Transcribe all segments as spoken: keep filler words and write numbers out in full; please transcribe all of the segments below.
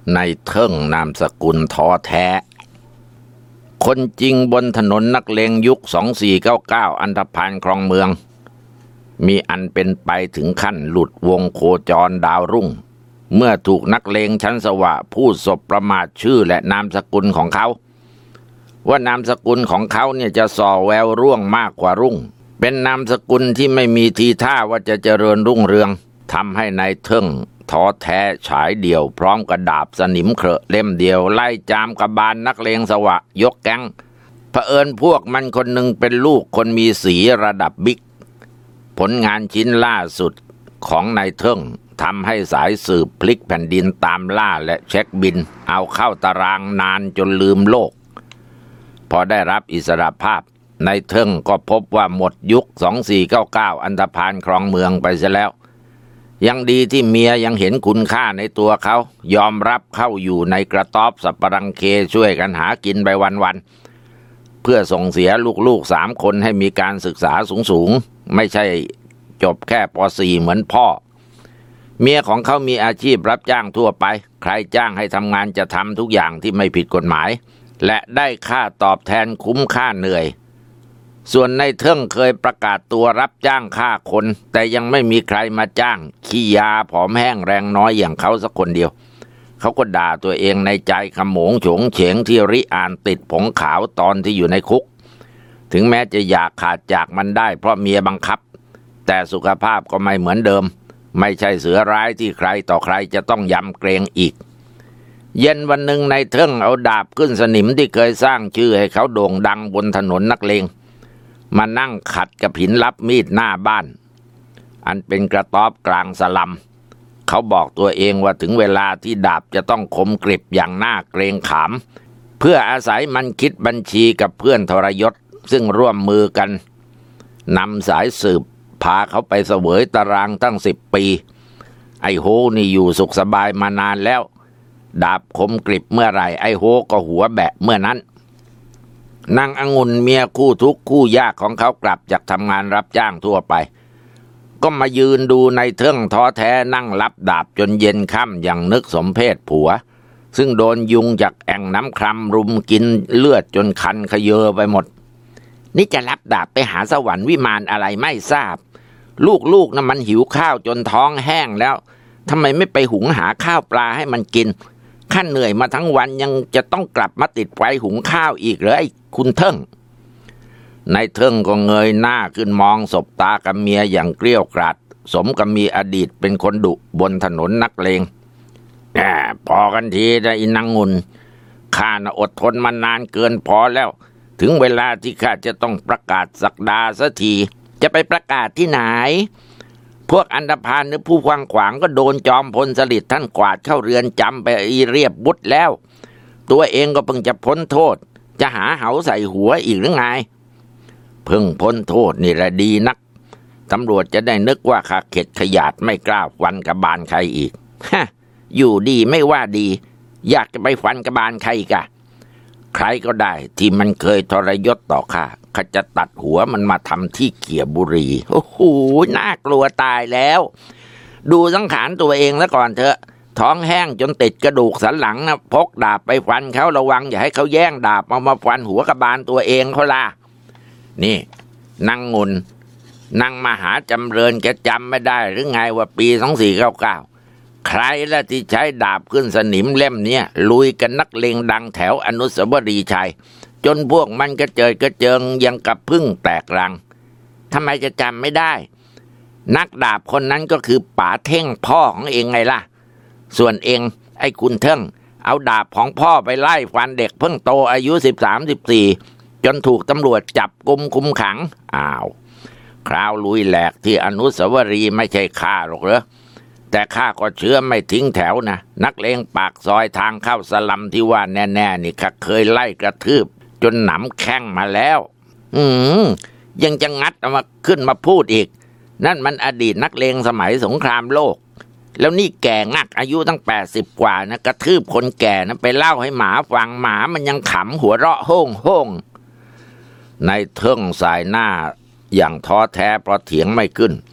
ในเทิงนามสกุลท้อแท้คนจริงบนถนนนักเลงยุคสองสี่เก้าเก้าอันธพาลคลองเมืองมีอันเป็นไปถึงขั้นหลุดวงโคจรดาวรุ่งเมื่อถูกนักเลงชั้นสวะพูดสบประมาทชื่อและนามสกุลของเขาว่านามสกุลของเขาเนี่ยจะส่อแววร่วงมากกว่ารุ่งเป็นนามสกุลที่ไม่มีทีท่าว่าจะเจริญรุ่งเรืองทำให้นายเทิงท้อแท้ฉายเดี่ยวพร้อมกับดาบสนิมเคราะห์เล่มเดียวไล่จามกบาลนักเลงสวะยกแก๊งเผอิญพวกมันคนหนึ่งเป็นลูกคนมีสีระดับบิ๊กผลงานชิ้นล่าสุดของนายเทิงทำให้สายสืบพลิกแผ่นดินตามล่าและเช็คบินเอาเข้าตารางนานจนลืมโลกพอได้รับอิสรภาพนายเทิงก็พบว่าหมดยุคสองสี่เก้าเก้าอันธพาลครองเมืองไปเสียแล้วยังดีที่เมียยังเห็นคุณค่าในตัวเขายอมรับเข้าอยู่ในกระต๊อบสับปะรังเคช่วยกันหากินไปวันๆเพื่อส่งเสียลูกๆสามคนให้มีการศึกษาสูงๆไม่ใช่จบแค่ป.สี่ เหมือนพ่อเมียของเขามีอาชีพรับจ้างทั่วไปใครจ้างให้ทำงานจะทำทุกอย่างที่ไม่ผิดกฎหมายและได้ค่าตอบแทนคุ้มค่าเหนื่อยส่วนนายเทิงเคยประกาศตัวรับจ้างฆ่าคนแต่ยังไม่มีใครมาจ้างขี้ยาผอมแห้งแรงน้อยอย่างเขาสักคนเดียวเขาก็ด่าตัวเองในใจขโมงโฉงเฉงที่ริอ่านติดผงขาวตอนที่อยู่ในคุกถึงแม้จะอยากขาดจากมันได้เพราะเมียบังคับแต่สุขภาพก็ไม่เหมือนเดิมไม่ใช่เสือร้ายที่ใครต่อใครจะต้องยำเกรงอีกเย็นวันหนึ่งนายเทิงเอาดาบขึ้นสนิมที่เคยสร้างชื่อให้เขาโด่งดังบนถนนนักเลงมานั่งขัดกับหินรับมีดหน้าบ้านอันเป็นกระต๊อบกลางสลัมเขาบอกตัวเองว่าถึงเวลาที่ดาบจะต้องคมกริบอย่างน่าเกรงขามเพื่ออาศัยมันคิดบัญชีกับเพื่อนทรยศซึ่งร่วมมือกันนำสายสืบพาเขาไปเสวยตารางตั้งสิบปีไอโฮนี่อยู่สุขสบายมานานแล้วดาบคมกริบเมื่อไหร่ไอโฮก็หัวแบะเมื่อนั้นนางองุ่นเมียคู่ทุกข์คู่ยากของเขากลับจากทำงานรับจ้างทั่วไปก็มายืนดูในเทิงท้อแท้นั่งรับดาบจนเย็นค่ำอย่างนึกสมเพศผัวซึ่งโดนยุงจากแอ่งน้ำคร่ำรุมกินเลือดจนคันขยเยอไปหมดนี่จะรับดาบไปหาสวรรค์วิมานอะไรไม่ทราบลูกๆนะมันหิวข้าวจนท้องแห้งแล้วทำไมไม่ไปหุงหาข้าวปลาให้มันกินข้าเหนื่อยมาทั้งวันยังจะต้องกลับมาติดไฟหุงข้าวอีกเหรอไอ้คุณเทิงนายเทิงก็เงยหน้าขึ้นมองสบตากับเมียอย่างเกลี้ยวกราดสมกับมีอดีตเป็นคนดุบนถนนนักเลงแหมพอกันทีนะอินางงุนข้าน่ะอดทนมานานเกินพอแล้วถึงเวลาที่ข้าจะต้องประกาศศักดาสักทีจะไปประกาศที่ไหนพวกอันธพาลหรือผู้ขวางขวางก็โดนจอมพลสฤษดิ์ท่านกวาดเข้าเรือนจำไปเรียบบุตรแล้วตัวเองก็เพิ่งจะพ้นโทษจะหาเหาใส่หัวอีกหรือไงเพิ่งพ้นโทษนี่แหละดีนักตำรวจจะได้นึกว่าข้าเข็ดขยาดไม่กล้าฟันกระบาลใครอีกฮะอยู่ดีไม่ว่าดีอยากจะไปฟันกระบาลใครอีกอะใครก็ได้ที่มันเคยทรยศต่อข้าข้าจะตัดหัวมันมาทำที่เกี่ยบุรีโอ้โหน่ากลัวตายแล้วดูสังขารตัวเองแล้วก่อนเถอะท้องแห้งจนติดกระดูกสันหลังนะพกดาบไปฟันเขาระวังอย่าให้เขาแย่งดาบมามาฟันหัวกระบาลตัวเองเขาล่ะนี่นางงุนนางมหาจำเริญแกจำไม่ได้หรือไงว่าปีสองสี่เก้าเก้าใครละที่ใช้ดาบขึ้นสนิมเล่มเนี้ยลุยกันนักเลงดังแถวอนุสาวรีย์ชัยจนพวกมันกระเจิดกระเจิงยังกับพึ่งแตกรังทำไมจะจำไม่ได้นักดาบคนนั้นก็คือป๋าเท่งพ่อของเองไงล่ะส่วนเองไอ้คุณเทิงเอาดาบของพ่อไปไล่ฟันเด็กเพิ่งโตอายุสิบสามสิบสี่จนถูกตำรวจจับกุมคุมขังอ้าวคราวลุยแหลกที่อนุสาวรีย์ไม่ใช่ข้าหรอกเหรอแต่ข้าก็เชื่อไม่ทิ้งแถวนะนักเลงปากซอยทางเข้าสลัมที่ว่าแน่ๆนี่ข้าเคยไล่กระทืบจนหนำแข้งมาแล้วอืมยังจะงัดเอามาขึ้นมาพูดอีกนั่นมันอดีตนักเลงสมัยสงครามโลกแล้วนี่แก่งักอายุตั้งแปดสิบกว่านะกระทืบคนแก่นะไปเล่าให้หมาฟังหมามันยังขำหัวเราะโฮ่งโฮ่งในเทิงสายหน้าอย่างท้อแท้เพราะเถียงไม่ขึ้น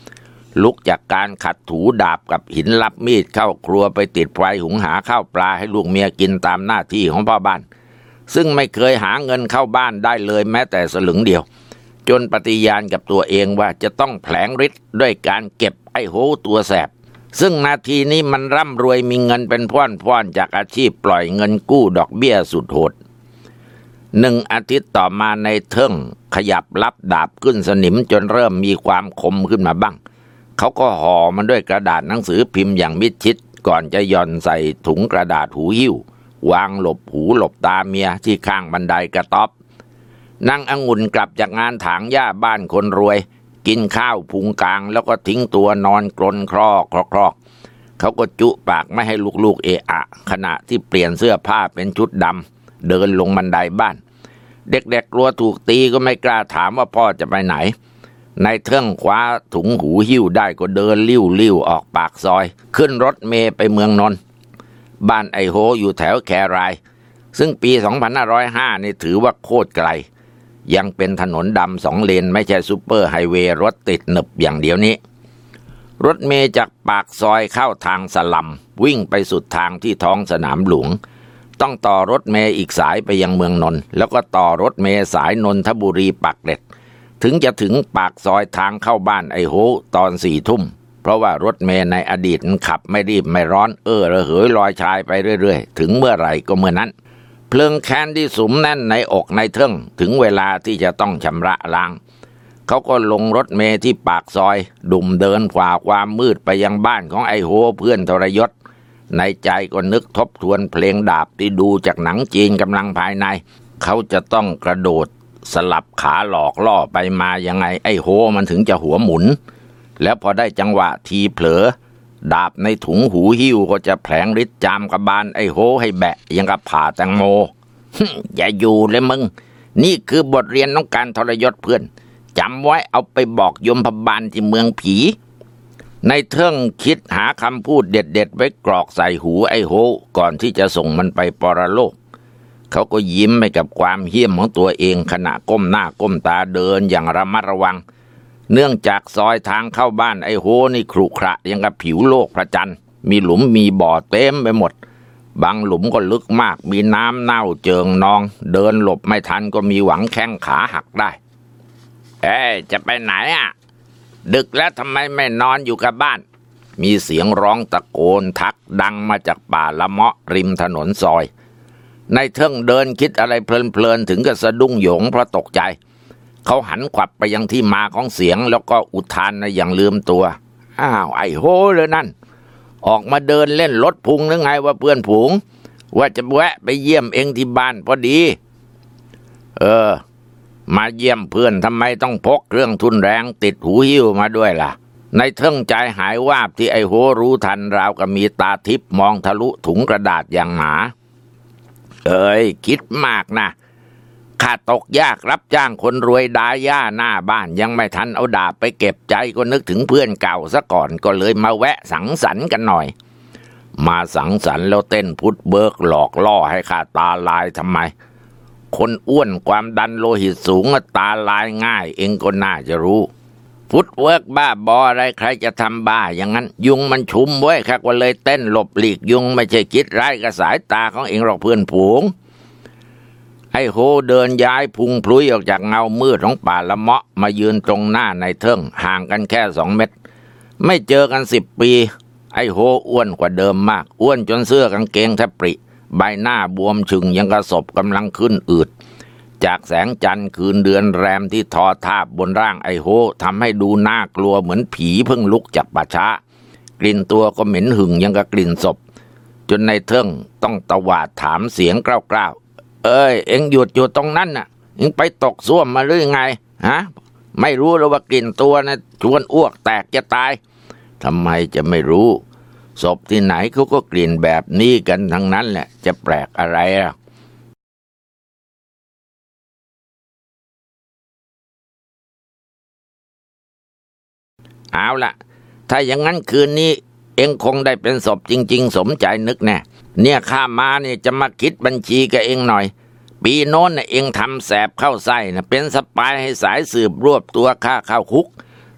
ลุกจากการขัดถูดาบกับหินรับมีดเข้าครัวไปติดไฟหุงหาข้าวปลาให้ลูกเมียกินตามหน้าที่ของพ่อบ้านซึ่งไม่เคยหาเงินเข้าบ้านได้เลยแม้แต่สลึงเดียวจนปฏิญาณกับตัวเองว่าจะต้องแผลงฤทธิ์ด้วยการเก็บไอ้โหตัวแสบซึ่งนาทีนี้มันร่ำรวยมีเงินเป็นพ่อนๆจากอาชีพปล่อยเงินกู้ดอกเบี้ยสุดโหดหนึ่งอาทิตย์ต่อมาในเทิงขยับรับดาบขึ้นสนิมจนเริ่มมีความคมขึ้นมาบ้างเขาก็ห่อมันด้วยกระดาษหนังสือพิมพ์อย่างมิดชิดก่อนจะย่อนใส่ถุงกระดาษหูหิ้ววางหลบหูหลบตาเมียที่ข้างบันไดกระต๊อบนางองุ่นกลับจากงานถางหญ้าบ้านคนรวยกินข้าวพุงกลางแล้วก็ทิ้งตัวนอนกรนครอกครอกเขาก็จุปากไม่ให้ลูกๆเอะอะขณะที่เปลี่ยนเสื้อผ้าเป็นชุดดำเดินลงบันไดบ้านเด็กๆกลัวถูกตีก็ไม่กล้าถามว่าพ่อจะไปไหนในเทิงคว้าถุงหูหิ้วได้ก็เดินลิ้วลิ้วออกปากซอยขึ้นรถเมล์ไปเมืองนนท์บ้านไอโฮอยู่แถวแครายซึ่งปีสองพันห้าร้อยห้านี่ถือว่าโคตรไกลยังเป็นถนนดำสองเลนไม่ใช่ซุปเปอร์ไฮเวย์รถติดหนึบอย่างเดียวนี้รถเมล์จากปากซอยเข้าทางสลัมวิ่งไปสุดทางที่ท้องสนามหลวงต้องต่อรถเมล์อีกสายไปยังเมืองนนท์แล้วก็ต่อรถเมล์สายนนทบุรีปากเกร็ดถึงจะถึงปากซอยทางเข้าบ้านไอโฮตอนสี่ทุ่มเพราะว่ารถเมล์ในอดีตขับไม่รีบไม่ร้อนเออระเหยลอยชายไปเรื่อยๆถึงเมื่อไหร่ก็เมื่อนั้นเพลิงแค้นที่สุมแน่นในอกในเทิงถึงเวลาที่จะต้องชำระล้างเขาก็ลงรถเมล์ที่ปากซอยดุ่มเดินฝ่าความมืดไปยังบ้านของไอโฮเพื่อนทรยศในใจก็นึกทบทวนเพลงดาบที่ดูจากหนังจีนกำลังภายในเขาจะต้องกระโดดสลับขาหลอกล่อไปมายังไงไอ้โหมันถึงจะหัวหมุนแล้วพอได้จังหวะทีเผลอดาบในถุงหูหิ้วก็จะแผลงฤทธิ์จามกระบาลไอ้โหให้แบะยังกับผ่าแตงโม อย่าอยู่เลยมึงนี่คือบทเรียนของการทรยศเพื่อนจำไว้เอาไปบอกยมพบาลที่เมืองผีในเทิงคิดหาคำพูดเด็ดๆไว้กรอกใส่หูไอ้โหก่อนที่จะส่งมันไปปรโลกเขาก็ยิ้มไปกับความเหี้ยมของตัวเองขณะก้มหน้าก้มตาเดินอย่างระมัดระวังเนื่องจากซอยทางเข้าบ้านไอ้โหนี่ขรุขระยังกับผิวโลกพระจันทร์มีหลุมมีบ่อเต็มไปหมดบางหลุมก็ลึกมากมีน้ำเน่าเจิงนองเดินหลบไม่ทันก็มีหวังแข้งขาหักได้เอ๊ะจะไปไหนอ่ะดึกแล้วทำไมไม่นอนอยู่กับบ้านมีเสียงร้องตะโกนทักดังมาจากป่าละเมาะริมถนนซอยในเทิงเดินคิดอะไรเพลินๆถึงกับสะดุ้งโหยงเพราะตกใจเขาหันขวับไปยังที่มาของเสียงแล้วก็อุทานนะอย่างลืมตัวอ้าวไอ้โหเลยนั่นออกมาเดินเล่นรถพุงหรือไงว่าเพื่อนผูงว่าจะแวะไปเยี่ยมเองที่บ้านพอดีเออมาเยี่ยมเพื่อนทำไมต้องพกเครื่องทุนแรงติดหูหิ้วมาด้วยล่ะในเทิงใจหายวาบที่ไอ้โหรู้ทันราวกับมีตาทิพย์มองทะลุถุงกระดาษอย่างหมาเอ้ยคิดมากนะข้าตกยากรับจ้างคนรวยดาย่าหน้าบ้านยังไม่ทันเอาดาบไปเก็บใจก็นึกถึงเพื่อนเก่าซะก่อนก็เลยมาแวะสังสรรค์กันหน่อยมาสังสรรค์แล้วเต้นพุทธเบิกหลอกล่อให้ข้าตาลายทำไมคนอ้วนความดันโลหิตสูงตาลายง่ายเองก็น่าจะรู้ฟุตเวิร์กบ้าบออะไรใครจะทำบ้าอย่างนั้นยุงมันชุมไว้ค่ะก็เลยเต้นหลบหลีกยุงไม่ใช่คิดร้ายกับสายตาของเองหรอกเพื่อนผูงไอ้โหเดินย้ายพุงพลุยออกจากเงามืดของป่าละเมาะมายืนตรงหน้าในเทิงห่างกันแค่สองเมตรไม่เจอกันสิบปีไอ้โหอ้วนกว่าเดิมมากอ้วนจนเสื้อกางเกงแทบปริใบหน้าบวมชึงยังกระสบกำลังขึ้นอืดจากแสงจันทร์คืนเดือนแรมที่ทอทาบบนร่างไอ้โหทำให้ดูน่ากลัวเหมือนผีเพิ่งลุกจากป่าช้ากลิ่นตัวก็เหม็นหึงยังกับกลิ่นศพจนในเทิงต้องตวาดถามเสียงกล้าวๆเอ้ยเอ็งหยุดอยู่ตรงนั้นน่ะเอ็งไปตกส้วมมาหรือไงฮะไม่รู้หรือว่ากลิ่นตัวนะชวนอ้วกแตกจะตายทำไมจะไม่รู้ศพที่ไหนเขาก็กลิ่นแบบนี้กันทั้งนั้นแหละจะแปลกอะไรอ่ะเอาล่ะถ้าอย่างนั้นคืนนี้เอ็งคงได้เป็นศพจริงๆสมใจนึกแน่เนี่ยข้ามาเนี่ยจะมาคิดบัญชีกับเอ็งหน่อยปีโน้นน่ะเอ็งทำแสบเข้าไส้นะเป็นสปายให้สายสืบรวบตัวข้าเข้าคุก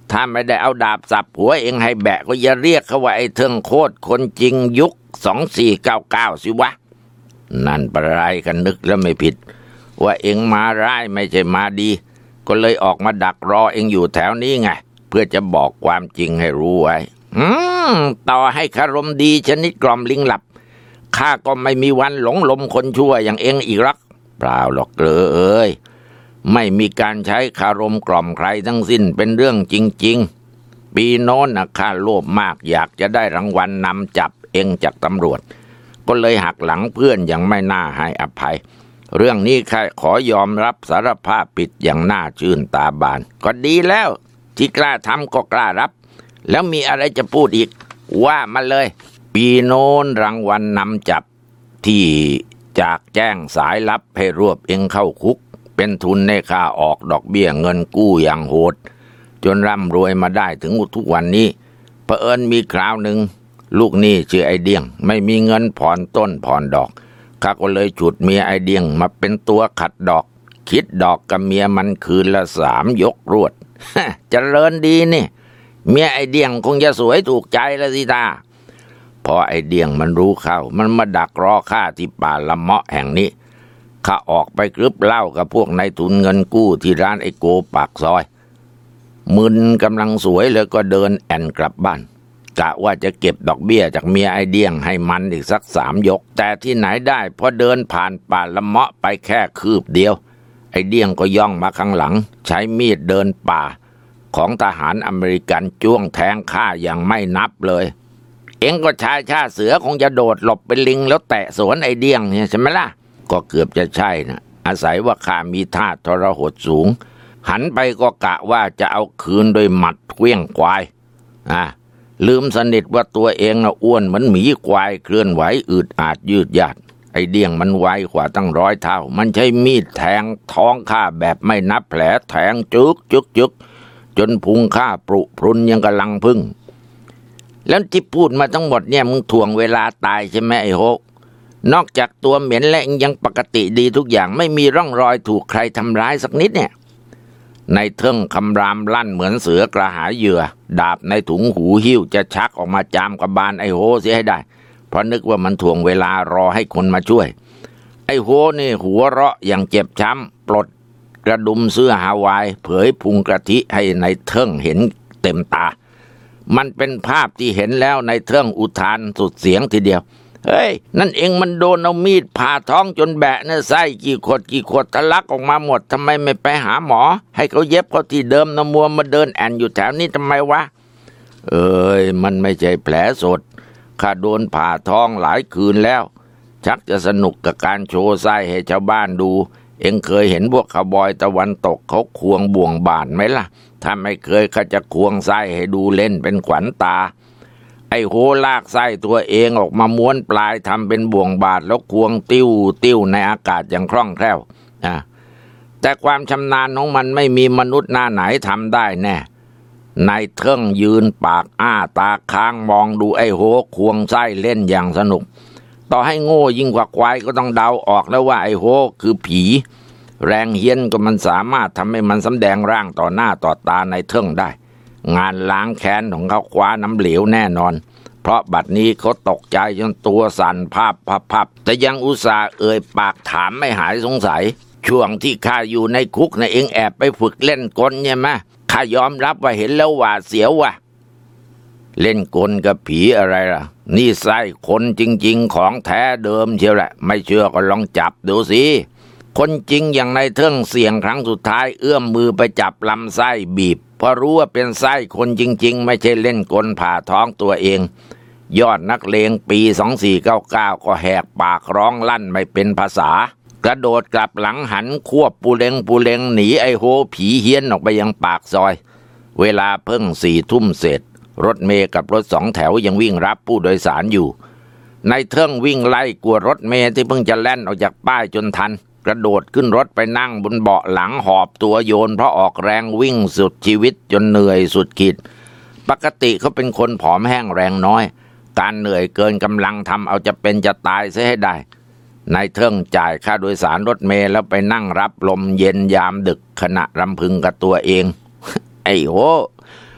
ถ้าไม่ได้เอาดาบสับหัวเองให้แบะก็อย่าเรียกเขาว่าไอ้เทิงโคตรคนจริงยุคสองสี่เก้าเก้าสิวะนั่นประไรกันนึกแล้วไม่ผิดว่าเองมาร้ายไม่ใช่มาดีก็เลยออกมาดักรอเองอยู่แถวนี้ไงเพื่อจะบอกความจริงให้รู้ไว้อืมต่อให้คารมดีชนิดกล่อมลิงหลับข้าก็ไม่มีวันหลงลมคนชั่วอย่างเองอีกหรอกเปล่าหรอกเกลอเอ้ยไม่มีการใช้คารมกล่อมใครทั้งสิ้นเป็นเรื่องจริงๆปีโน้นนะข้าโลภมากอยากจะได้รางวัลนำจับเองจากตำรวจก็เลยหักหลังเพื่อนอย่างไม่น่าให้อภัยเรื่องนี้ข้าขอยอมรับสารภาพผิดอย่างน่าชื่นตาบานก็ดีแล้วที่กล้าทำก็กล้ารับแล้วมีอะไรจะพูดอีกว่ามาเลยปีโน้นรางวัลนำจับที่จากแจ้งสายลับให้รวบเองเข้าคุกเป็นทุนในค่าออกดอกเบี้ยเงินกู้อย่างโหดจนร่ำรวยมาได้ถึงทุกวันนี้เผอิญมีคราวหนึ่งลูกหนี้ชื่อไอเดียงไม่มีเงินผ่อนต้นผ่อนดอกข้าก็เลยฉุดเมียไอเดียงมาเป็นตัวขัดดอกคิดดอกกับเมียมันคืนละสามยกรวด เจริญดีนี่เมียไอเดียงคงจะสวยถูกใจละสิตาพอไอเดียงมันรู้เข้ามันมาดักรอข้าที่ป่าละเมาะแห่งนี้ข้าออกไปกรึบเหล้ากับพวกนายทุนเงินกู้ที่ร้านไอโกปากซอยมึนกำลังสวยเลยก็เดินแอนกลับบ้านกะว่าจะเก็บดอกเบี้ยจากเมียไอเดียงให้มันอีกสักสามยกแต่ที่ไหนได้พอเดินผ่านป่าละเมาะไปแค่คืบเดียวไอเดียงก็ย่องมาข้างหลังใช้มีดเดินป่าของทหารอเมริกันจ้วงแทงข้าอย่างไม่นับเลยเอ็งก็ชายชาเสือคงจะโดดหลบเป็นลิงแล้วแตะสวนไอเดียงเนี่ยใช่ไหมล่ะก็เกือบจะใช่นะอาศัยว่าข้ามีท่าทรหดสูงหันไปก็กะว่าจะเอาคืนโดยหมัดเคลี้ยงควายอ่ะลืมสนิทว่าตัวเองน่ะอ้วนเหมือนหมีควายเคลื่อนไหวอืดอาดยืดยาดไอเดียงมันไวกว่าตั้งร้อยเท่ามันใช้มีดแทงท้องข้าแบบไม่นับแผลแทงจึกจึกจึกจนพุงข้าปรุพรุนยังกำลังพึ่งแล้วที่พูดมาทั้งหมดเนี่ยมึงถ่วงเวลาตายใช่ไหมไอ้โฮกนอกจากตัวเหม็นและยังปกติดีทุกอย่างไม่มีร่องรอยถูกใครทำร้ายสักนิดเนี่ยในเทิงคำรามลั่นเหมือนเสือกระหายเหยื่อดาบในถุงหูหิ้วจะชักออกมาจามกับบานไอ้โฮเสียให้ได้เพราะนึกว่ามันถ่วงเวลารอให้คนมาช่วยไอ้โฮนี่หัวเราะอย่างเจ็บช้ำปลดกระดุมเสื้อฮาวายเผยพุงกระทิให้ในเทิงเห็นเต็มตามันเป็นภาพที่เห็นแล้วในเทิงอุทานสุดเสียงทีเดียวเฮ้ยนั่นเองมันโดนเอามีดผ่าท้องจนแบะเนี่ยไส้กี่ขวดกี่ขวดทะลักออกมาหมดทำไมไม่ไปหาหมอให้เขาเย็บเขาที่เดิมนะมัวมาเดินแอนอยู่แถวนี้ทำไมวะเอ้ยมันไม่ใช่แผลสดข้าโดนผ่าท้องหลายคืนแล้วชักจะสนุกกับการโชว์ไส้ให้ชาวบ้านดูเอ็งเคยเห็นพวกคาวบอยตะวันตกเขาควงบ่วงบานไหมล่ะถ้าไม่เคยข้าจะควงไส้ให้ดูเล่นเป็นขวัญตาไอ้โหลากไส้ตัวเองออกมาม้วนปลายทำเป็นบ่วงบาดแล้วควงติ้วติ้วในอากาศอย่างคล่องแคล่วอ่ะแต่ความชำนาญของมันไม่มีมนุษย์หน้าไหนทำได้แน่นายเทิงยืนปากอ้าตาค้างมองดูไอ้โหควงไส้เล่นอย่างสนุกต่อให้โง่ยิ่งกว่าควายก็ต้องเดาออกแล้วว่าไอ้โหคือผีแรงเฮี้ยนก็มันสามารถทำให้มันสำแดงร่างต่อหน้าต่อตาในเทิงได้งานล้างแค้นของเขาคว้าน้ำเหลวแน่นอนเพราะบัดนี้เขาตกใจจนตัวสั่นภาพพับพับแต่ยังอุตส่าห์เอ่ยปากถามไม่หายสงสัยช่วงที่ข้าอยู่ในคุกนะเองแอบไปฝึกเล่นกลใช่ไหมข้ายอมรับว่าเห็นแล้วหวาดเสียวว่ะเล่นกลกับผีอะไรล่ะนี่ไส้คนจริงๆของแท้เดิมเชียวแหละไม่เชื่อก็ลองจับดูสิคนจริงอย่างในเทิงเสี่ยงครั้งสุดท้ายเอื้อมมือไปจับลำไส้บีบพอรู้ว่าเป็นไส้คนจริงๆไม่ใช่เล่นกลผ่าท้องตัวเองยอดนักเลงปีสองสี่เก้าเก้าก็แหกปากร้องลั่นไม่เป็นภาษากระโดดกลับหลังหันควบปูเลงปูเลงหนีไอโหผีเฮี้ยนออกไปยังปากซอยเวลาเพิ่งสี่ทุ่มเศษรถเมล์กับรถสองแถวยังวิ่งรับผู้โดยสารอยู่ในเทิงวิ่งไล่กวดรถเมล์ที่เพิ่งจะแล่นออกจากป้ายจนทันกระโดดขึ้นรถไปนั่งบนเบาะหลังหอบตัวโยนเพราะออกแรงวิ่งสุดชีวิตจนเหนื่อยสุดขีดปกติเขาเป็นคนผอมแห้งแรงน้อยการเหนื่อยเกินกำลังทำเอาจะเป็นจะตายเสียให้ได้นายเทิงจ่ายค่าโดยสารรถเมล์แล้วไปนั่งรับลมเย็นยามดึกขณะรำพึงกับตัวเอง ไอ้โห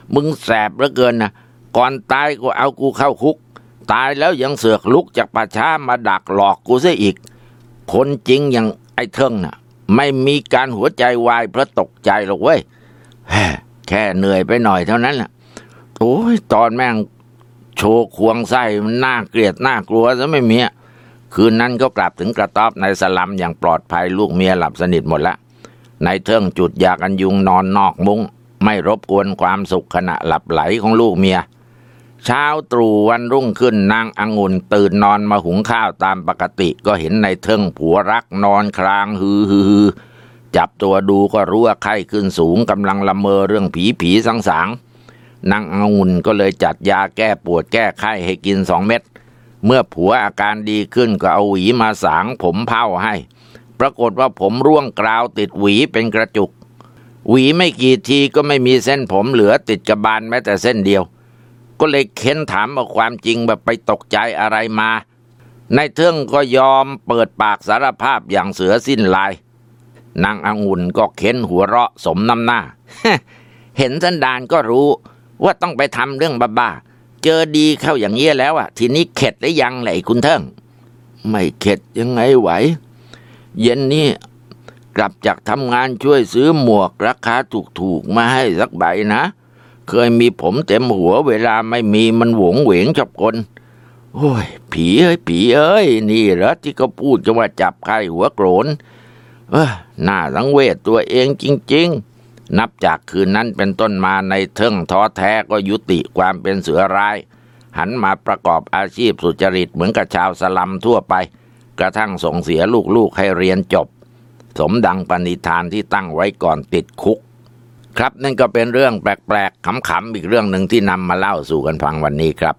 มึงแสบเหลือเกินนะก่อนตายก็เอากูเข้าคุกตายแล้วยังเสือกลุกจากป่าช้ามาดักหลอกกูซะอีกคนจริงอย่างไอ้เทิงน่ะไม่มีการหัวใจวายเพราะตกใจหรอกเว้ยแค่เหนื่อยไปหน่อยเท่านั้นแหละโอ้ยตอนแม่งโชว์ควงไส้มันน่าเกลียดน่ากลัวซะไม่มีคืนนั้นก็กลับถึงกระต๊อบในสลัมอย่างปลอดภัยลูกเมียหลับสนิทหมดแล้วนายเทิงจุดยากันยุงนอนนอกมุ้งไม่รบกวนความสุขขณะหลับไหลของลูกเมียเช้าตรู่วันรุ่งขึ้นนางองุ่นตื่นนอนมาหุงข้าวตามปกติก็เห็นนายเทิงผัวรักนอนครางฮือฮือจับตัวดูก็รู้ว่าไข้ขึ้นสูงกำลังละเมอเรื่องผีผีสังสางนางองุ่นก็เลยจัดยาแก้ปวดแก้ไข้ให้กินสองเม็ดเมื่อผัวอาการดีขึ้นก็เอาหวีมาสางผมเผ้าให้ปรากฏว่าผมร่วงกราวติดหวีเป็นกระจุกหวีไม่กี่ทีก็ไม่มีเส้นผมเหลือติดกระบาลแม้แต่เส้นเดียวก็เลยเค้นถามว่าความจริงแบบไปตกใจอะไรมานายเทิงก็ยอมเปิดปากสารภาพอย่างเสือสิ้นลายนางองุ่นก็เค้นหัวเราะสมน้ำหน้า เห็นสันดานก็รู้ว่าต้องไปทำเรื่องบ้าๆเจอดีเข้าอย่างเงี้ยแล้วอ่ะทีนี้เข็ดหรือยังแหละคุณเทิงไม่เข็ดยังไงไหวเย็นนี้กลับจากทำงานช่วยซื้อหมวกราคาถูกๆมาให้สักใบนะเคยมีผมเต็มหัวเวลาไม่มีมันหวงเหวงชอบกลโอ้ยผีเอ้ยผีเอ้ยนี่เหรอที่เขาพูดกันว่าจับไข้หัวโกรนเออน่าสังเวชตัวเองจริงๆนับจากคืนนั้นเป็นต้นมาในเทิงท้อแท้ก็ยุติความเป็นเสือร้ายหันมาประกอบอาชีพสุจริตเหมือนกับชาวสลัมทั่วไปกระทั่งส่งเสียลูกๆให้เรียนจบสมดังปณิธานที่ตั้งไว้ก่อนติดคุกครับนั่นก็เป็นเรื่องแปลกๆขำๆอีกเรื่องหนึ่งที่นำมาเล่าสู่กันฟังวันนี้ครับ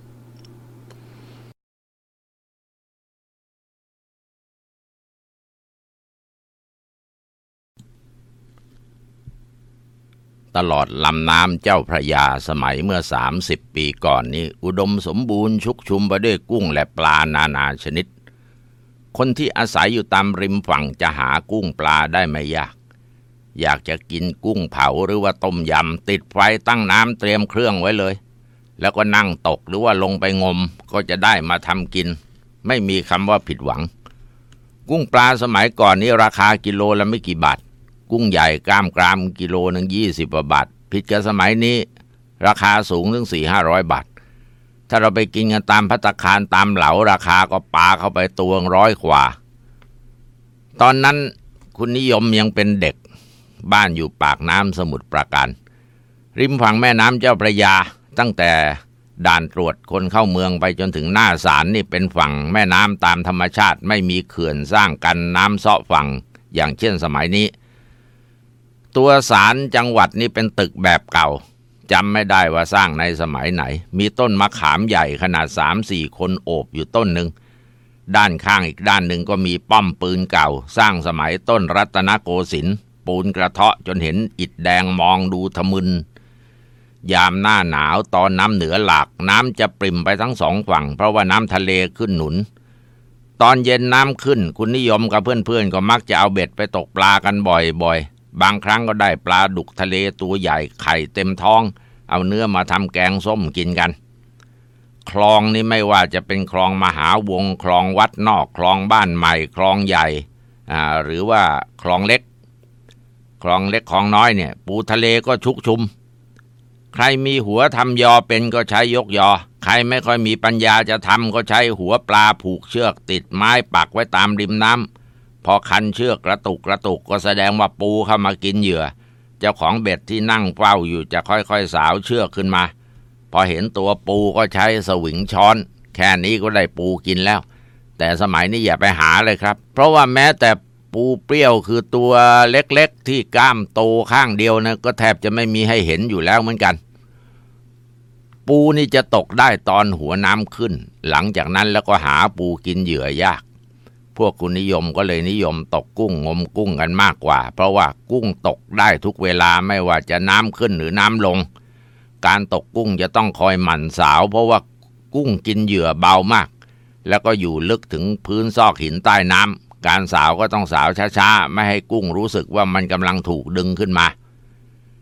ตลอดลำน้ำเจ้าพระยาสมัยเมื่อสามสิบปีก่อนนี้อุดมสมบูรณ์ชุกชุมไปด้วยกุ้งและปลานานาชนิดคนที่อาศัยอยู่ตามริมฝั่งจะหากุ้งปลาได้ไม่ยากอยากจะกินกุ้งเผาหรือว่าต้มยำติดไฟตั้งน้ำเตรียมเครื่องไว้เลยแล้วก็นั่งตกหรือว่าลงไปงมก็จะได้มาทำกินไม่มีคำว่าผิดหวังกุ้งปลาสมัยก่อนนี้ราคากิโลละไม่กี่บาทกุ้งใหญ่กล้ามกรามกิโลหนึ่งยี่สิบกว่าบาทผิดกับสมัยนี้ราคาสูงถึงสี่ห้าร้อยบาทถ้าเราไปกินกันตามภัตตาคารตามเหลาราคาก็ปาเข้าไปตัวร้อยกว่าตอนนั้นคุณนิยมยังเป็นเด็กบ้านอยู่ปากน้ำสมุทรปราการริมฝั่งแม่น้ำเจ้าพระยาตั้งแต่ด่านตรวจคนเข้าเมืองไปจนถึงหน้าศาลนี่เป็นฝั่งแม่น้ำตามธรรมชาติไม่มีเขื่อนสร้างกันน้ำเซาะฝั่งอย่างเช่นสมัยนี้ตัวศาลจังหวัดนี่เป็นตึกแบบเก่าจำไม่ได้ว่าสร้างในสมัยไหนมีต้นมะขามใหญ่ขนาด สามสี่ คนโอบอยู่ต้นหนึ่งด้านข้างอีกด้านหนึ่งก็มีป้อมปืนเก่าสร้างสมัยต้นรัตนโกสินทร์ปูนกระเทาะจนเห็นอิฐแดงมองดูทะมึนยามหน้าหนาวตอนน้ำเหนือหลากน้ำจะปริ่มไปทั้งสองฝั่งเพราะว่าน้ำทะเลขึ้นหนุนตอนเย็นน้ำขึ้นคุณนิยมกับเพื่อนๆก็มักจะเอาเบ็ดไปตกปลากันบ่อยๆบางครั้งก็ได้ปลาดุกทะเลตัวใหญ่ไข่เต็มท้องเอาเนื้อมาทำแกงส้มกินกันคลองนี้ไม่ว่าจะเป็นคลองมหาวงคลองวัดนอกคลองบ้านใหม่คลองใหญ่อ่าหรือว่าคลองเล็กคลองเล็กคลองน้อยเนี่ยปูทะเลก็ชุกชุมใครมีหัวทำยอเป็นก็ใช้ยกยอใครไม่ค่อยมีปัญญาจะทำก็ใช้หัวปลาผูกเชือกติดไม้ปักไว้ตามริมน้ำพอคันเชือกกระตุกกระตุกก็แสดงว่าปูเข้ามากินเหยื่อเจ้าของเบ็ดที่นั่งเฝ้าอยู่จะค่อยๆสาวเชือกขึ้นมาพอเห็นตัวปูก็ใช้สวิงช้อนแค่นี้ก็ได้ปูกินแล้วแต่สมัยนี้อย่าไปหาเลยครับเพราะว่าแม้แต่ปูเปรี้ยวคือตัวเล็กๆที่กล้ามโตข้างเดียวนะก็แทบจะไม่มีให้เห็นอยู่แล้วเหมือนกันปูนี่จะตกได้ตอนหัวน้ำขึ้นหลังจากนั้นแล้วก็หาปูกินเหยื่อยากพวกคุณนิยมก็เลยนิยมตกกุ้งงมกุ้งกันมากกว่าเพราะว่ากุ้งตกได้ทุกเวลาไม่ว่าจะน้ำขึ้นหรือน้ำลงการตกกุ้งจะต้องคอยหมั่นสาวเพราะว่ากุ้งกินเหยื่อเบามากแล้วก็อยู่ลึกถึงพื้นซอกหินใต้น้ำการสาวก็ต้องสาวช้าๆไม่ให้กุ้งรู้สึกว่ามันกำลังถูกดึงขึ้นมา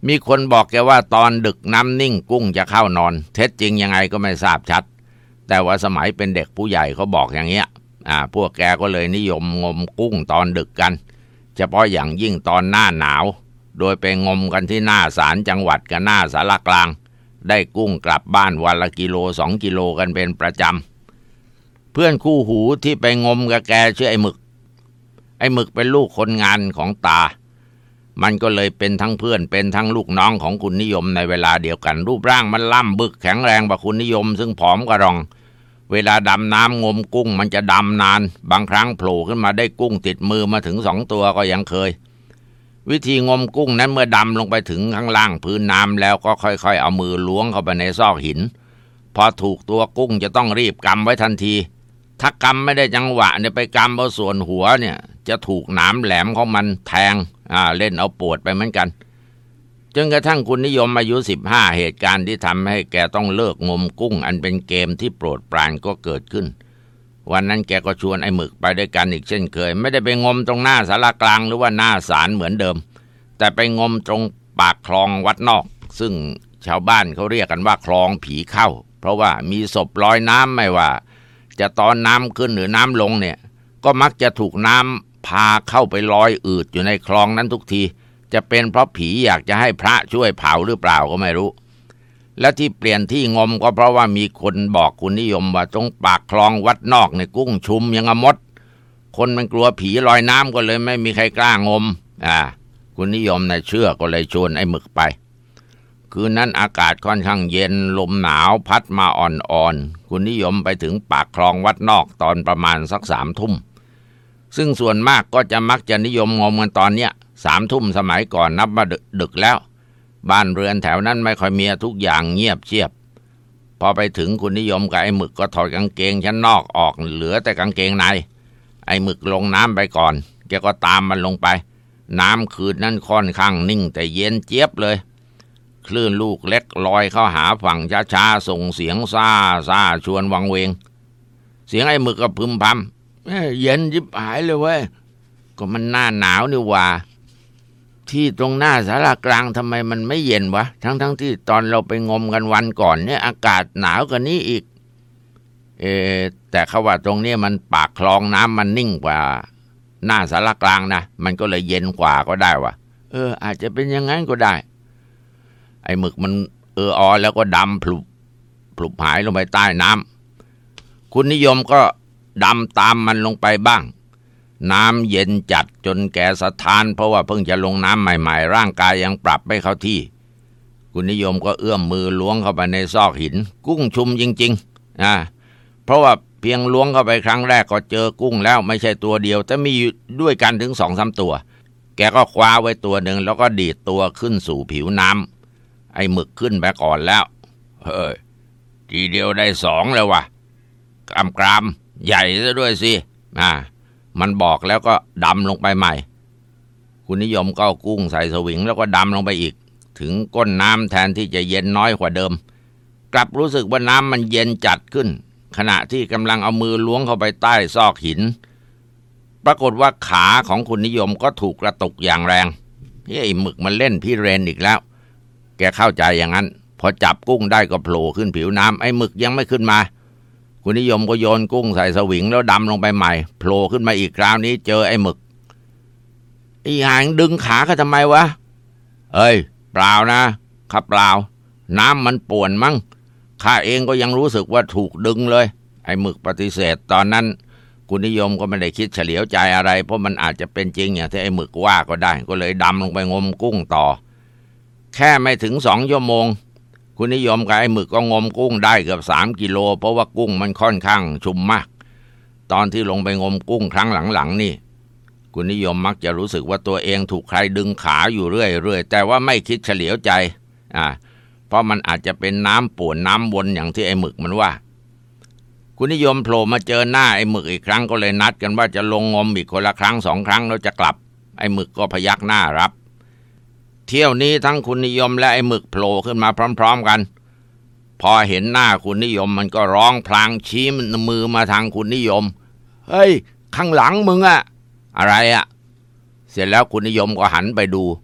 มีคนบอกแกว่าตอนดึกน้ำนิ่งกุ้งจะเข้านอนเท็จจริงยังไงก็ไม่ทราบชัดแต่ว่าสมัยเป็นเด็กผู้ใหญ่เขาบอกอย่างเงี้ยอ่าพวกแกก็เลยนิยมงมกุ้งตอนดึกกันเฉพาะอย่างยิ่งตอนหน้าหนาวโดยไปงมกันที่หน้าศาลจังหวัดกับหน้าศาลากลางได้กุ้งกลับบ้านวันละกิโลสองกิโลกันเป็นประจำเพื่อนคู่หูที่ไปงมกับแกชื่อไอ้หมึกไอ้หมึกเป็นลูกคนงานของตามันก็เลยเป็นทั้งเพื่อนเป็นทั้งลูกน้องของคุณนิยมในเวลาเดียวกันรูปร่างมันล่ำบึกแข็งแรงกว่าคุณนิยมซึ่งผอมกระรองเวลาดำน้ำงมกุ้งมันจะดำนานบางครั้งโผล่ขึ้นมาได้กุ้งติดมือมาถึงสองตัวก็ยังเคยวิธีงมกุ้งนั้นเมื่อดำลงไปถึงข้างล่างพื้นน้ำแล้วก็ค่อยๆเอามือล้วงเข้าไปในซอกหินพอถูกตัวกุ้งจะต้องรีบกำไว้ทันทีถ้ากำไม่ได้จังหวะเนี่ยไปกำเอาส่วนหัวเนี่ยจะถูกหนามแหลมของมันแทงอ่าเล่นเอาปวดไปเหมือนกันจนกระทั่งคุณนิยมอายุสิบห้าเหตุการณ์ที่ทำให้แกต้องเลิกงมกุ้งอันเป็นเกมที่โปรดปรานก็เกิดขึ้นวันนั้นแกก็ชวนไอ้หมึกไปด้วยกันอีกเช่นเคยไม่ได้ไปงมตรงหน้าศาลากลางหรือว่าหน้าศาลเหมือนเดิมแต่ไปงมตรงปากคลองวัดนอกซึ่งชาวบ้านเขาเรียกกันว่าคลองผีเข้าเพราะว่ามีศพลอยน้ำไม่ว่าจะตอนน้ำขึ้นหรือน้ำลงเนี่ยก็มักจะถูกน้ำพาเข้าไปลอยอืดอยู่ในคลองนั้นทุกทีจะเป็นเพราะผีอยากจะให้พระช่วยเผาหรือเปล่าก็ไม่รู้และที่เปลี่ยนที่งมก็เพราะว่ามีคนบอกคุณนิยมว่าตรงปากคลองวัดนอกในกุ้งชุมยังมดคนมันกลัวผีลอยน้ำก็เลยไม่มีใครกล้างมอ่าคุณนิยมในเชื่อก็เลยชวนไอ้หมึกไปคืนนั้นอากาศค่อนข้างเย็นลมหนาวพัดมาอ่อนๆคุณนิยมไปถึงปากคลองวัดนอกตอนประมาณสักสามทุ่มซึ่งส่วนมากก็จะมักจะนิยมงมกันตอนเนี้ยสามทุ่มสมัยก่อนนับว่าดึกแล้วบ้านเรือนแถวนั้นไม่ค่อยมีทุกอย่างเงียบเชียบพอไปถึงคุณนิยมกับไอ้หมึกก็ถอดกางเกงชั้นนอกออกเหลือแต่กางเกงในไอ้หมึกลงน้ำไปก่อนแกก็ตามมันลงไปน้ำคืนนั้นค่อนข้างนิ่งแต่เย็นเจี๊ยบเลยคลื่นลูกเล็กลอยเข้าหาฝั่งช้าๆส่งเสียงซ่าซ่าชวนวังเวงเสียงไอ้หมึกก็พึมพำ เอ้ยเย็นยิบหายเลยเว้ยก็มันหน้าหนาวนี่ว่าที่ตรงหน้าศาลากลางทำไมมันไม่เย็นวะทั้งทั้งที่ตอนเราไปงมกันวันก่อนเนี่ยอากาศหนาวกว่านี้อีกเออแต่เขาว่าตรงนี้มันปากคลองน้ำมันนิ่งกว่าหน้าศาลากลางนะมันก็เลยเย็นกว่าก็ได้วะเอออาจจะเป็นอย่างนั้นก็ได้ไอ้หมึกมันเอออแล้วก็ดำพลุบพลุบหายลงไปใต้น้ำคุณนิยมก็ดำตามมันลงไปบ้างน้ำเย็นจัดจนแกสะท้านเพราะว่าเพิ่งจะลงน้ำใหม่ๆร่างกายยังปรับไม่เข้าที่คุณนิยมก็เอื้อมมือล้วงเข้าไปในซอกหินกุ้งชุมจริงๆอ่าเพราะว่าเพียงล้วงเข้าไปครั้งแรกก็เจอกุ้งแล้วไม่ใช่ตัวเดียวแต่มีด้วยกันถึงสองสามตัวแกก็คว้าไว้ตัวหนึ่งแล้วก็ดีดตัวขึ้นสู่ผิวน้ำไอ้หมึกขึ้นไปก่อนแล้วเฮ้ยทีเดียวได้สองแล้ววะกรามกรามใหญ่ซะด้วยสิอ่ามันบอกแล้วก็ดำลงไปใหม่คุณนิยมก็เอากุ้งใส่สวิงแล้วก็ดำลงไปอีกถึงก้นน้ำแทนที่จะเย็นน้อยกว่าเดิมกลับรู้สึกว่าน้ำมันเย็นจัดขึ้นขณะที่กำลังเอามือล้วงเข้าไปใต้ซอกหินปรากฏว่าขาของคุณนิยมก็ถูกกระตุกอย่างแรงไอ้หมึกมันเล่นพี่เรนอีกแล้วแกเข้าใจอย่างนั้นพอจับกุ้งได้ก็โผล่ขึ้นผิวน้ำไอ้หมึกยังไม่ขึ้นมาคุณนิยมก็โยนกุ้งใส่สวิงแล้วดำลงไปใหม่โผล่ขึ้นมาอีกคราวนี้เจอไอ้หมึกไอ้หางดึงขาเขาทำไมวะเอ้ยเปล่านะครับเปล่าน้ำมันป่วนมั้งข้าเองก็ยังรู้สึกว่าถูกดึงเลยไอ้หมึกปฏิเสธตอนนั้นคุณนิยมก็ไม่ได้คิดเฉลียวใจอะไรเพราะมันอาจจะเป็นจริงอย่างที่ไอ้หมึกว่าก็ได้ก็เลยดำลงไปงมกุ้งต่อแค่ไม่ถึงสองชั่วโมงคุณนิยมกับไอ้หมึกก็งมกุ้งได้เกือบสามกิโลเพราะว่ากุ้งมันค่อนข้างชุมมากตอนที่ลงไปงมกุ้งครั้งหลังๆนี่คุณนิยมมักจะรู้สึกว่าตัวเองถูกใครดึงขาอยู่เรื่อยๆแต่ว่าไม่คิดเฉลียวใจอ่าเพราะมันอาจจะเป็นน้ำป่วนน้ำวนอย่างที่ไอ้หมึกมันว่าคุณนิยมโผล่มาเจอหน้าไอ้หมึกอีกครั้งก็เลยนัดกันว่าจะลงงมอีกคนละครั้งสองครั้งแล้วจะกลับไอ้หมึกก็พยักหน้ารับเที่ยวนี้ทั้งคุณนิยมและไอ้หมึกโผล่ขึ้นมาพร้อมๆกันพอเห็นหน้าคุณนิยมมันก็ร้องพลางชี้มือมาทางคุณนิยมเฮ้ยข้างหลังมึงอะอะไรอะเสร็จแล้วคุณนิยมก็หันไปดู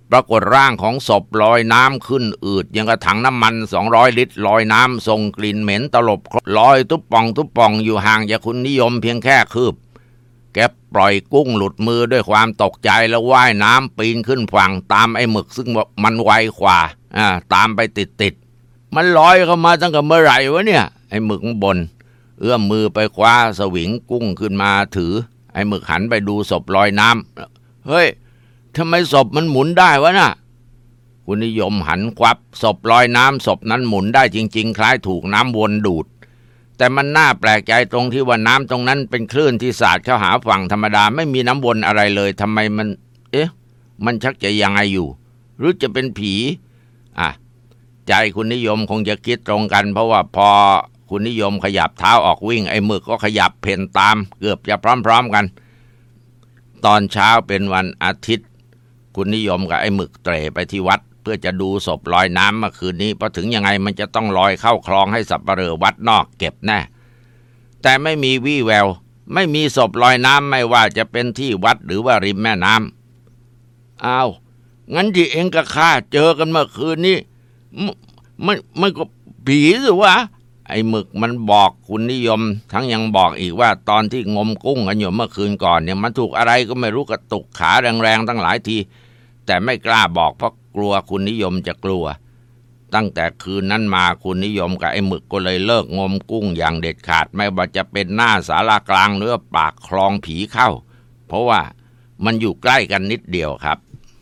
ปรากฏร่างของศพลอยน้ำขึ้นอืดยังกระถังน้ำมันสองร้อยลิตรลอยน้ำส่งกลิ่นเหม็นตลบลอยตุ๊บป่องตุ๊บป่องอยู่ห่างจากคุณนิยมเพียงแค่คืบแกปล่อยกุ้งหลุดมือด้วยความตกใจแล้วว่ายน้ำปีนขึ้นฝั่งตามไอ้หมึกซึ่งมันไวกว่าอ่าตามไปติดติดมันลอยเข้ามาตั้งแต่เมื่อไหร่วะเนี่ยไอ้หมึกบ่นเอื้อมมือไปคว้าสวิงกุ้งขึ้นมาถือไอ้หมึกหันไปดูศพลอยน้ำเฮ้ยทำไมศพมันหมุนได้วะน่ะคุณนิยมหันควับศพลอยน้ำศพนั้นหมุนได้จริงๆคล้ายถูกน้ำวนดูดแต่มันน่าแปลกใจตรงที่ว่าน้ำตรงนั้นเป็นคลื่นที่สาดเข้าหาฝั่งธรรมดาไม่มีน้ำวนอะไรเลยทำไมมันเอ๊ะมันชักจะยังไงอยู่หรือจะเป็นผีอ่ะใจคุณนิยมคงจะคิดตรงกันเพราะว่าพอคุณนิยมขยับเท้าออกวิ่งไอ้หมึกก็ขยับเพ่นตามเกือบจะพร้อมๆกันตอนเช้าเป็นวันอาทิตย์คุณนิยมกับไอ้หมึกเตร่ไปที่วัดเพื่อจะดูศพลอยน้ำเมื่อคืนนี้พอถึงยังไงมันจะต้องลอยเข้าคลองให้สับปเหร่อวัดนอกเก็บแน่แต่ไม่มีวี่แววไม่มีศพลอยน้ำไม่ว่าจะเป็นที่วัดหรือว่าริมแม่น้ำอ้าวงั้นที่เองกับข้าเจอกันเมื่อคืนนี้มันมันก็ผีสิวะไอ้หมึกมันบอกคุณนิยมทั้งยังบอกอีกว่าตอนที่งมกุ้งกันอยู่เมื่อคืนก่อนเนี่ยมันถูกอะไรก็ไม่รู้กระตุกขาแรงๆตั้งหลายทีแต่ไม่กล้าบอกเพราะกลัวคุณนิยมจะกลัวตั้งแต่คืนนั้นมาคุณนิยมกับไอ้หมึกก็เลยเลิกงมกุ้งอย่างเด็ดขาดไม่ว่าจะเป็นหน้าศาลากลางหรือปากคลองผีเข้าเพราะว่ามันอยู่ใกล้กันนิดเดียวครับ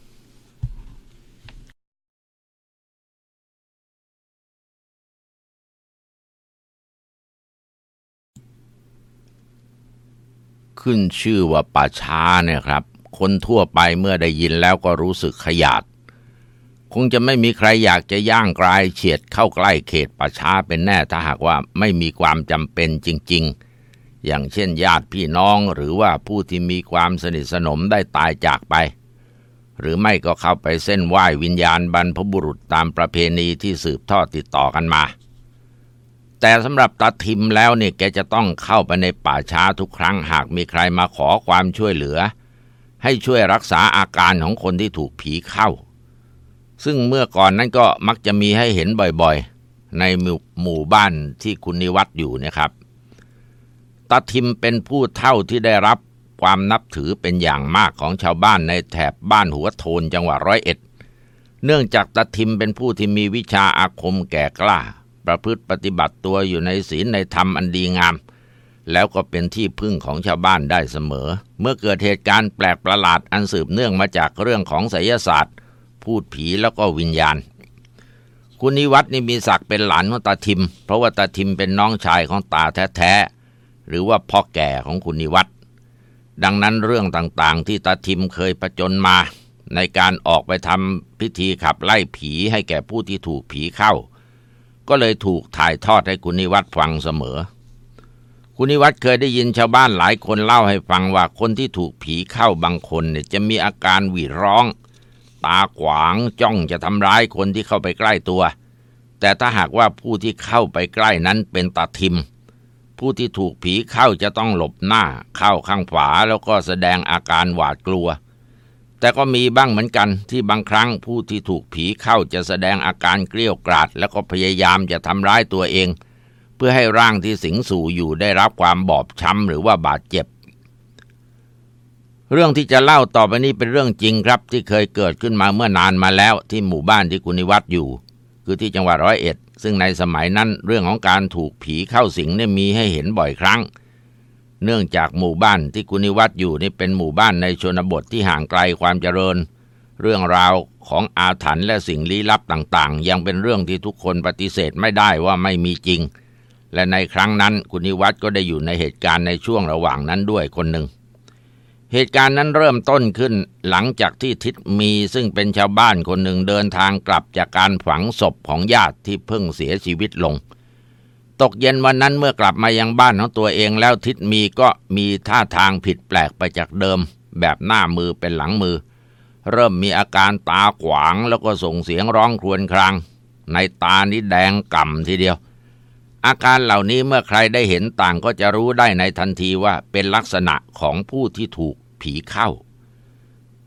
ขึ้นชื่อว่าป่าช้าเนี่ยครับคนทั่วไปเมื่อได้ยินแล้วก็รู้สึกขยาดคงจะไม่มีใครอยากจะย่างกรายเฉียดเข้าใกล้เขตป่าช้าเป็นแน่ถ้าหากว่าไม่มีความจำเป็นจริงๆอย่างเช่นญาติพี่น้องหรือว่าผู้ที่มีความสนิทสนมได้ตายจากไปหรือไม่ก็เข้าไปเส้นไหว้วิญญาณบรรพบุรุษตามประเพณีที่สืบทอดติดต่อกันมาแต่สำหรับตาทิมแล้วเนี่ยแกจะต้องเข้าไปในป่าช้าทุกครั้งหากมีใครมาขอความช่วยเหลือให้ช่วยรักษาอาการของคนที่ถูกผีเข้าซึ่งเมื่อก่อนนั้นก็มักจะมีให้เห็นบ่อยๆในหมู่บ้านที่คุณนิวัฒน์อยู่นะครับตาทิมเป็นผู้เฒ่าที่ได้รับความนับถือเป็นอย่างมากของชาวบ้านในแถบบ้านหัวโทนจังหวัดร้อยเอ็ดเนื่องจากตาทิมเป็นผู้ที่มีวิชาอาคมแก่กล้าประพฤติปฏิบัติตัวอยู่ในศีลในธรรมอันดีงามแล้วก็เป็นที่พึ่งของชาวบ้านได้เสมอเมื่อเกิดเหตุการณ์แปลกประหลาดอันสืบเนื่องมาจากเรื่องของไสยศาสตร์พูดผีแล้วก็วิญญาณคุณนิวัฒน์นี่มีศักดิ์เป็นหลานของตาทิมเพราะว่าตาทิมเป็นน้องชายของตาแท้ๆหรือว่าพ่อแก่ของคุณนิวัฒน์ดังนั้นเรื่องต่างๆที่ตาทิมเคยผจญมาในการออกไปทำพิธีขับไล่ผีให้แก่ผู้ที่ถูกผีเข้าก็เลยถูกถ่ายทอดให้คุณนิวัฒน์ฟังเสมอคุณนิวัฒน์เคยได้ยินชาวบ้านหลายคนเล่าให้ฟังว่าคนที่ถูกผีเข้าบางคนเนี่ยจะมีอาการหวีดร้องตาขวางจ้องจะทำร้ายคนที่เข้าไปใกล้ตัวแต่ถ้าหากว่าผู้ที่เข้าไปใกล้นั้นเป็นตาทิมผู้ที่ถูกผีเข้าจะต้องหลบหน้าเข้าข้างขวาแล้วก็แสดงอาการหวาดกลัวแต่ก็มีบ้างเหมือนกันที่บางครั้งผู้ที่ถูกผีเข้าจะแสดงอาการเกรี้ยวกราดแล้วก็พยายามจะทำร้ายตัวเองเพื่อให้ร่างที่สิงสู่อยู่ได้รับความบอบช้ำหรือว่าบาดเจ็บเรื่องที่จะเล่าต่อไปนี้เป็นเรื่องจริงครับที่เคยเกิดขึ้นมาเมื่อนานมาแล้วที่หมู่บ้านที่คุณนิวัฒน์อยู่คือที่จังหวัดร้อยเอ็ดซึ่งในสมัยนั้นเรื่องของการถูกผีเข้าสิงเนี่ยมีให้เห็นบ่อยครั้งเนื่องจากหมู่บ้านที่คุณนิวัฒน์อยู่นี่เป็นหมู่บ้านในชนบทที่ห่างไกลความเจริญเรื่องราวของอาถรรพ์และสิ่งลี้ลับต่างๆยังเป็นเรื่องที่ทุกคนปฏิเสธไม่ได้ว่าไม่มีจริงและในครั้งนั้นคุณนิวัฒน์ก็ได้อยู่ในเหตุการณ์ในช่วงระหว่างนั้นด้วยคนหนึ่งเหตุการณ์นั้นเริ่มต้นขึ้นหลังจากที่ทิศมีซึ่งเป็นชาวบ้านคนหนึ่งเดินทางกลับจากการฝังศพของญาติที่เพิ่งเสียชีวิตลงตกเย็นวันนั้นเมื่อกลับมายังบ้านของตัวเองแล้วทิศมีก็มีท่าทางผิดแปลกไปจากเดิมแบบหน้ามือเป็นหลังมือเริ่มมีอาการตาขวางแล้วก็ส่งเสียงร้องครวญครางในตานี้แดงก่ำทีเดียวอาการเหล่านี้เมื่อใครได้เห็นต่างก็จะรู้ได้ในทันทีว่าเป็นลักษณะของผู้ที่ถูกผีเข้า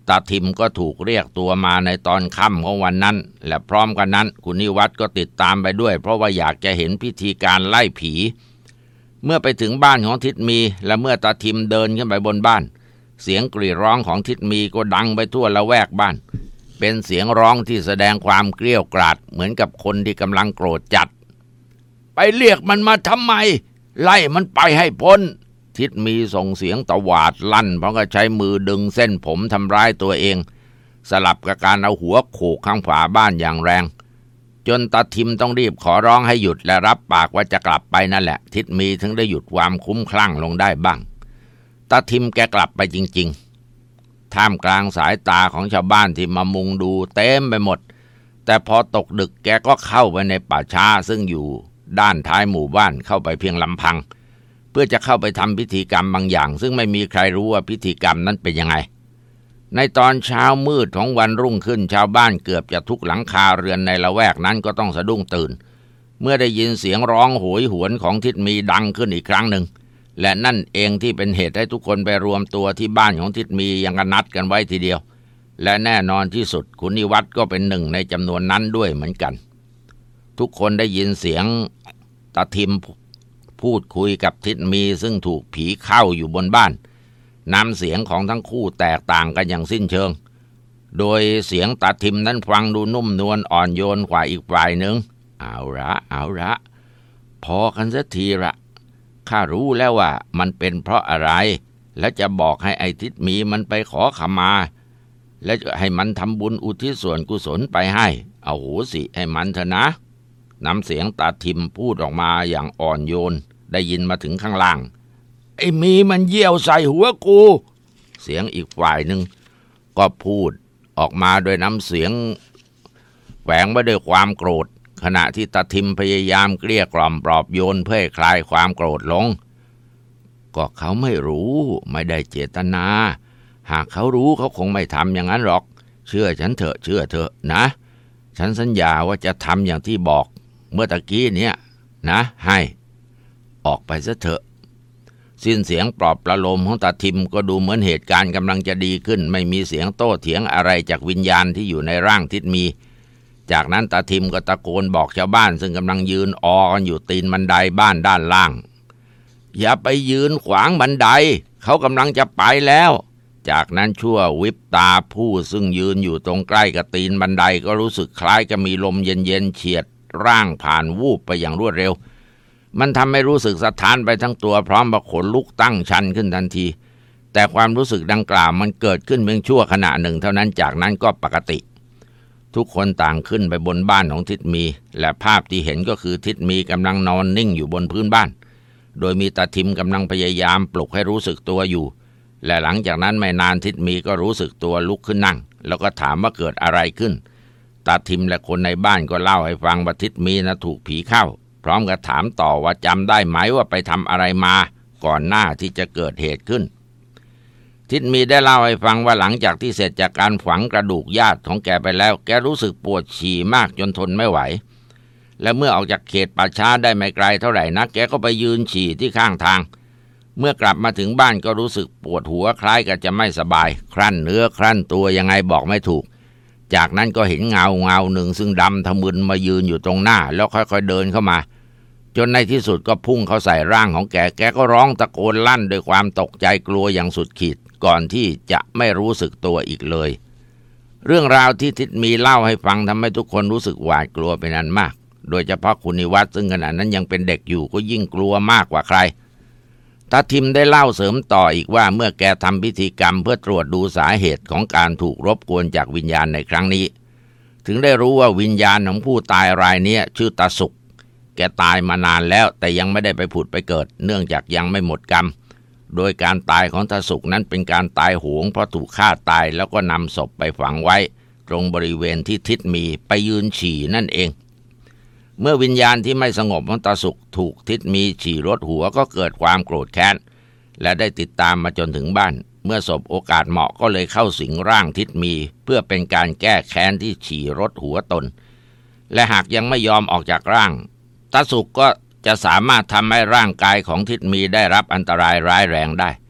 ตาทิมก็ถูกเรียกตัวมาในตอนค่ำของวันนั้นและพร้อมกันนั้นคุณนิวัฒน์ก็ติดตามไปด้วยเพราะว่าอยากจะเห็นพิธีการไล่ผีเมื่อไปถึงบ้านของทิดมีและเมื่อตาทิมเดินขึ้นไปบนบ้านเสียงกรีดร้องของทิดมีก็ดังไปทั่วละแวกบ้านเป็นเสียงร้องที่แสดงความเกรี้ยวกราดเหมือนกับคนที่กำลังโกรธจัดไปเรียกมันมาทำไมไล่มันไปให้พ้นทิดมีส่งเสียงตวาดลั่นเพราะก็ใช้มือดึงเส้นผมทำร้ายตัวเองสลับกับการเอาหัวโขกข้างฝาบ้านอย่างแรงจนตาทิมต้องรีบขอร้องให้หยุดและรับปากว่าจะกลับไปนั่นแหละทิดมีถึงได้หยุดความคุ้มคลั่งลงได้บ้างตาทิมแกกลับไปจริงๆท่ามกลางสายตาของชาวบ้านที่มามุงดูเต็มไปหมดแต่พอตกดึกแกก็เข้าไปในป่าช้าซึ่งอยู่ด้านท้ายหมู่บ้านเข้าไปเพียงลำพังเพื่อจะเข้าไปทำพิธีกรรมบางอย่างซึ่งไม่มีใครรู้ว่าพิธีกรรมนั้นเป็นยังไงในตอนเช้ามืดของวันรุ่งขึ้นชาวบ้านเกือบจะทุกหลังคาเรือนในละแวกนั้นก็ต้องสะดุ้งตื่นเมื่อได้ยินเสียงร้องโหยหวนของทิดมีดังขึ้นอีกครั้งหนึ่งและนั่นเองที่เป็นเหตุให้ทุกคนไปรวมตัวที่บ้านของทิดมียังกันนัดกันไว้ทีเดียวและแน่นอนที่สุดคุณนิวัฒน์ก็เป็นหนึ่งในจำนวนนั้นด้วยเหมือนกันทุกคนได้ยินเสียงตาทิมพูดคุยกับทิดมีซึ่งถูกผีเข้าอยู่บนบ้านน้ำเสียงของทั้งคู่แตกต่างกันอย่างสิ้นเชิงโดยเสียงตาทิมนั้นฟังดูนุ่มนวลอ่อนโยนกว่าอีกฝ่ายหนึ่งเอาละเอาละพอกันสักทีละข้ารู้แล้วว่ามันเป็นเพราะอะไรและจะบอกให้ไอ้ทิดมีมันไปขอขมาและให้มันทำบุญอุทิศส่วนกุศลไปให้เอาโหสิให้มันเถอะนะน้ำเสียงตาทิมพูดออกมาอย่างอ่อนโยนได้ยินมาถึงข้างล่างไอ้มีมันเยี่ยวใส่หัวกูเสียงอีกฝ่ายหนึ่งก็พูดออกมาโดยน้ำเสียงแฝงไว้ด้วยความโกรธขณะที่ตาทิมพยายามเกลี้ยกล่อมปลอบโยนเพื่อให้คลายความโกรธลงก็เขาไม่รู้ไม่ได้เจตนาหากเขารู้เขาคงไม่ทำอย่างนั้นหรอกเชื่อฉันเถอะเชื่อเถอะนะฉันสัญญาว่าจะทำอย่างที่บอกเมื่อตะกี้เนี้ยนะให้ออกไปซะเถอะสิ้นเสียงปลอบประโลมของตาทิมก็ดูเหมือนเหตุการณ์กำลังจะดีขึ้นไม่มีเสียงโต้เถียงอะไรจากวิญญาณที่อยู่ในร่างทิดมีจากนั้นตาทิมก็ตะโกนบอกชาวบ้านซึ่งกำลังยืนออกันอยู่ตีนบันไดบ้านด้านล่างอย่าไปยืนขวางบันไดเขากำลังจะไปแล้วจากนั้นชั่ววิบตาผู้ซึ่งยืนอยู่ตรงใกล้กับตีนบันไดก็รู้สึกคล้ายจะมีลมเย็นๆเฉียดร่างผ่านวูบไปอย่างรวดเร็วมันทำให้รู้สึกสะท้านไปทั้งตัวพร้อมกับขนลุกตั้งชันขึ้นทันทีแต่ความรู้สึกดังกล่าวมันเกิดขึ้นเพียงชั่วขณะหนึ่งเท่านั้นจากนั้นก็ปกติทุกคนต่างขึ้นไปบนบ้านของทิดมีและภาพที่เห็นก็คือทิดมีกำลังนอนนิ่งอยู่บนพื้นบ้านโดยมีตาทิมกำลังพยายามปลุกให้รู้สึกตัวอยู่และหลังจากนั้นไม่นานทิดมีก็รู้สึกตัวลุกขึ้นนั่งแล้วก็ถามว่าเกิดอะไรขึ้นตาทิมและคนในบ้านก็เล่าให้ฟังว่าทิดมีนะถูกผีเข้าพร้อมกับถามต่อว่าจำได้ไหมว่าไปทำอะไรมาก่อนหน้าที่จะเกิดเหตุขึ้นทิดมีได้เล่าให้ฟังว่าหลังจากที่เสร็จจากการฝังกระดูกญาติของแกไปแล้วแกรู้สึกปวดฉี่มากจนทนไม่ไหวและเมื่อออกจากเขตป่าช้าได้ไม่ไกลเท่าไหร่นักแกก็ไปยืนฉี่ที่ข้างทางเมื่อกลับมาถึงบ้านก็รู้สึกปวดหัวคล้ายกับจะไม่สบายครั่นเนื้อครั่นตัวยังไงบอกไม่ถูกจากนั้นก็เห็นเงาเงาหนึ่งซึ่งดำทะมึนมายืนอยู่ตรงหน้าแล้วค่อยๆเดินเข้ามาจนในที่สุดก็พุ่งเข้าใส่ร่างของแกแกก็ร้องตะโกนลั่นด้วยความตกใจกลัวอย่างสุดขีดก่อนที่จะไม่รู้สึกตัวอีกเลยเรื่องราวที่ทิดมีเล่าให้ฟังทำให้ทุกคนรู้สึกหวาดกลัวเป็นอันมากโดยเฉพาะคุณนิวัฒน์ซึ่งขณะนั้นยังเป็นเด็กอยู่ก็ยิ่งกลัวมากกว่าใครตาทิมได้เล่าเสริมต่ออีกว่าเมื่อแกทำพิธีกรรมเพื่อตรวจดูสาเหตุของการถูกรบกวนจากวิญญาณในครั้งนี้ถึงได้รู้ว่าวิญญาณของผู้ตายรายนี้ชื่อตาสุกแกตายมานานแล้วแต่ยังไม่ได้ไปผุดไปเกิดเนื่องจากยังไม่หมดกรรมโดยการตายของตาสุกนั้นเป็นการตายโหงเพราะถูกฆ่าตายแล้วก็นำศพไปฝังไว้ตรงบริเวณที่ทิดมีไปยืนฉี่นั่นเองเมื่อวิญญาณที่ไม่สงบของตาสุกถูกทิดมีฉี่รถหัวก็เกิดความโกรธแค้นและได้ติดตามมาจนถึงบ้านเมื่อสบโอกาสเหมาะก็เลยเข้าสิงร่างทิดมีเพื่อเป็นการแก้แค้นที่ฉี่รถหัวตนและหากยังไม่ยอมออกจากร่างตาสุกก็จะสามารถทำให้ร่างกายของทิดมีได้รับอันตรายร้ายแรงได้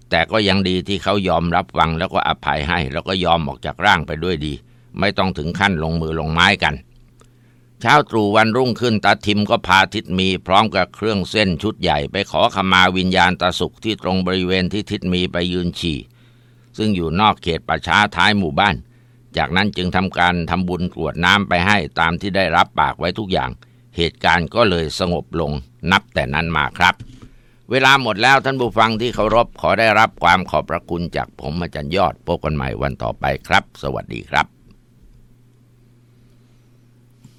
แต่ก็ยังดีที่เขายอมรับฟังแล้วก็อภัยให้แล้วก็ยอมออกจากร่างไปด้วยดีไม่ต้องถึงขั้นลงมือลงไม้กันเช้าตรู่วันรุ่งขึ้นตาทิมก็พาทิดมีพร้อมกับเครื่องเส้นชุดใหญ่ไปขอขมาวิญญาณตาสุขที่ตรงบริเวณที่ทิดมีไปยืนฉี่ซึ่งอยู่นอกเขตป่าช้าท้ายหมู่บ้านจากนั้นจึงทำการทำบุญกรวดน้ำไปให้ตามที่ได้รับปากไว้ทุกอย่างเหตุการณ์ก็เลยสงบลงนับแต่นั้นมาครับเวลาหมดแล้วท่านผู้ฟังที่เคารพขอได้รับความขอบพระคุณจากผมอาจารย์ยอดพบกันใหม่วันต่อไปครับสวัสดีครับ